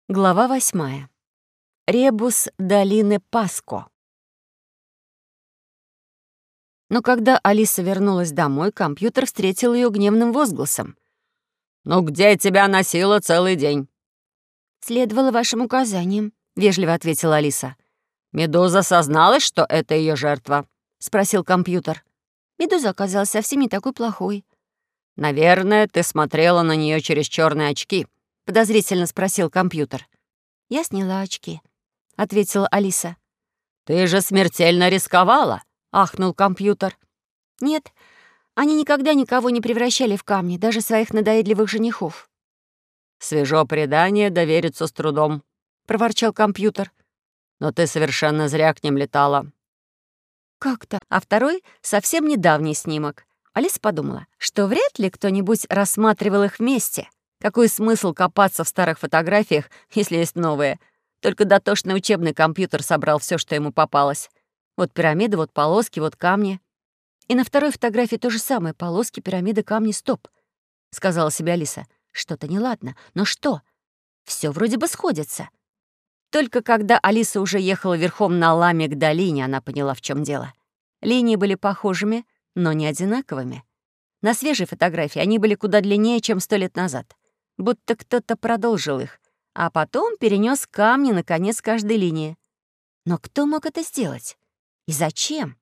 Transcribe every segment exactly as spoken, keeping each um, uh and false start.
Глава восьмая. Ребус долины Паско. Но когда Алиса вернулась домой, компьютер встретил ее гневным возгласом. «Ну где тебя носило целый день?» «Следовало вашим указаниям», — вежливо ответила Алиса. «Медуза созналась, что это ее жертва?» — спросил компьютер. Медуза оказалась совсем не такой плохой. «Наверное, ты смотрела на нее через черные очки», — подозрительно спросил компьютер. «Я сняла очки», — ответила Алиса. «Ты же смертельно рисковала», — ахнул компьютер. «Нет, они никогда никого не превращали в камни, даже своих надоедливых женихов». «Свежо предание, довериться с трудом», — проворчал компьютер. «Но ты совершенно зря к ним летала». «Как-то?» А второй — совсем недавний снимок. Алиса подумала, что вряд ли кто-нибудь рассматривал их вместе. Какой смысл копаться в старых фотографиях, если есть новые? Только дотошный учебный компьютер собрал все, что ему попалось. Вот пирамиды, вот полоски, вот камни. И на второй фотографии то же самое. Полоски, пирамиды, камни, стоп. Сказала себе Алиса. Что-то неладно. Но что? Все вроде бы сходится. Только когда Алиса уже ехала верхом на ламе к долине, она поняла, в чем дело. Линии были похожими, но не одинаковыми. На свежей фотографии они были куда длиннее, чем сто лет назад. Будто кто-то продолжил их, а потом перенес камни на конец каждой линии. Но кто мог это сделать? И зачем?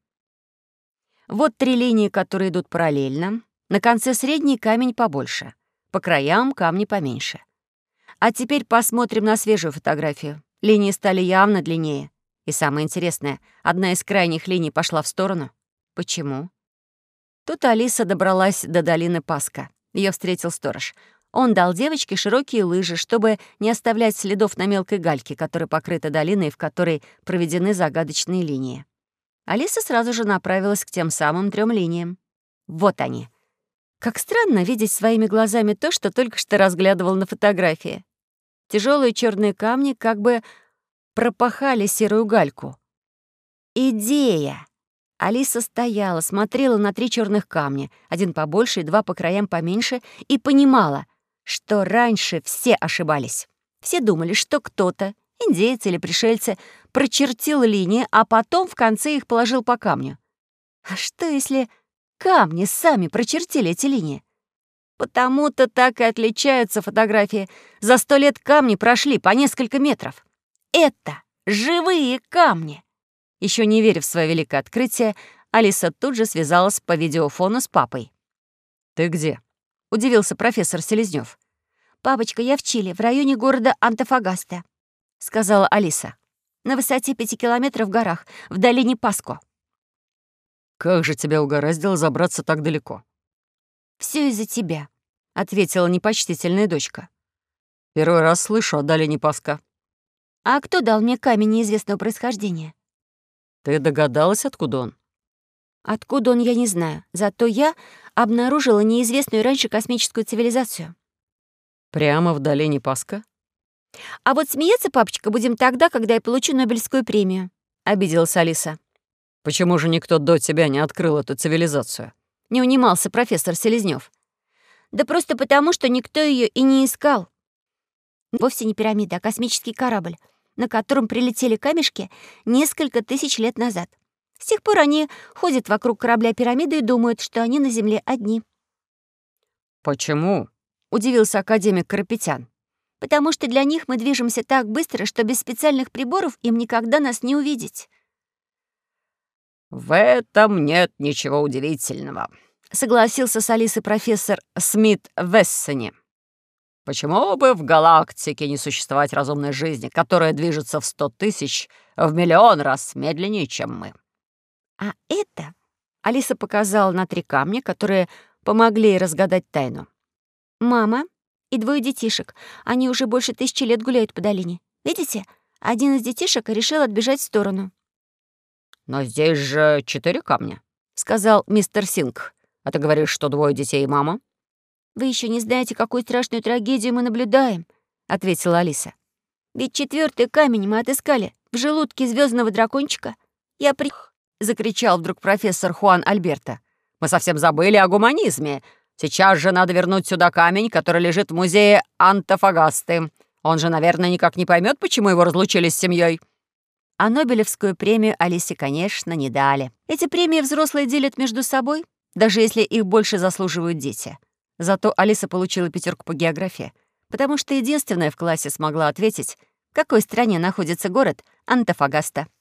Вот три линии, которые идут параллельно. На конце средний камень побольше, по краям камни поменьше. А теперь посмотрим на свежую фотографию. Линии стали явно длиннее. И самое интересное, одна из крайних линий пошла в сторону. Почему? Тут Алиса добралась до долины Паско. Ее встретил сторож. Он дал девочке широкие лыжи, чтобы не оставлять следов на мелкой гальке, которая покрыта долиной, в которой проведены загадочные линии. Алиса сразу же направилась к тем самым трем линиям. Вот они. Как странно видеть своими глазами то, что только что разглядывал на фотографии. Тяжелые черные камни как бы пропахали серую гальку. Идея! Алиса стояла, смотрела на три черных камня, один побольше и два по краям поменьше, и понимала, что раньше все ошибались. Все думали, что кто-то, индейцы или пришельцы, прочертил линии, а потом в конце их положил по камню. А что, если камни сами прочертили эти линии? Потому-то так и отличаются фотографии. За сто лет камни прошли по несколько метров. Это живые камни. Еще не веря в свое великое открытие, Алиса тут же связалась по видеофону с папой. «Ты где?» — удивился профессор Селезнёв. «Папочка, я в Чили, в районе города Антофагаста», — сказала Алиса. «На высоте пяти километров в горах, в долине Паско». «Как же тебя угораздило забраться так далеко?» «Все из-за тебя», — ответила непочтительная дочка. «Первый раз слышу о долине Паско». «А кто дал мне камень неизвестного происхождения?» «Ты догадалась, откуда он?» «Откуда он, я не знаю. Зато я обнаружила неизвестную раньше космическую цивилизацию». «Прямо в долине Паско?» «А вот смеяться, папочка, будем тогда, когда я получу Нобелевскую премию», — обиделась Алиса. «Почему же никто до тебя не открыл эту цивилизацию?» — не унимался профессор Селезнёв. «Да просто потому, что никто ее и не искал. Вовсе не пирамида, а космический корабль, на котором прилетели камешки несколько тысяч лет назад. С тех пор они ходят вокруг корабля-пирамиды и думают, что они на Земле одни». «Почему?» — удивился академик Карапетян. «Потому что для них мы движемся так быстро, что без специальных приборов им никогда нас не увидеть». «В этом нет ничего удивительного», — согласился с Алисой профессор Смит Вессони. «Почему бы в галактике не существовать разумной жизни, которая движется в сто тысяч, в миллион раз медленнее, чем мы?» «А это...» — Алиса показала на три камня, которые помогли ей разгадать тайну. «Мама и двое детишек. Они уже больше тысячи лет гуляют по долине. Видите, один из детишек решил отбежать в сторону». «Но здесь же четыре камня», — сказал мистер Синг. «А ты говоришь, что двое детей и мама?» «Вы еще не знаете, какую страшную трагедию мы наблюдаем», — ответила Алиса. «Ведь четвертый камень мы отыскали в желудке звездного дракончика. Я при...» — закричал вдруг профессор Хуан Альберто. «Мы совсем забыли о гуманизме. Сейчас же надо вернуть сюда камень, который лежит в музее Антофагасты. Он же, наверное, никак не поймет, почему его разлучили с семьей. А Нобелевскую премию Алисе, конечно, не дали. Эти премии взрослые делят между собой, даже если их больше заслуживают дети. Зато Алиса получила пятерку по географии, потому что единственная в классе смогла ответить, в какой стране находится город Антофагаста.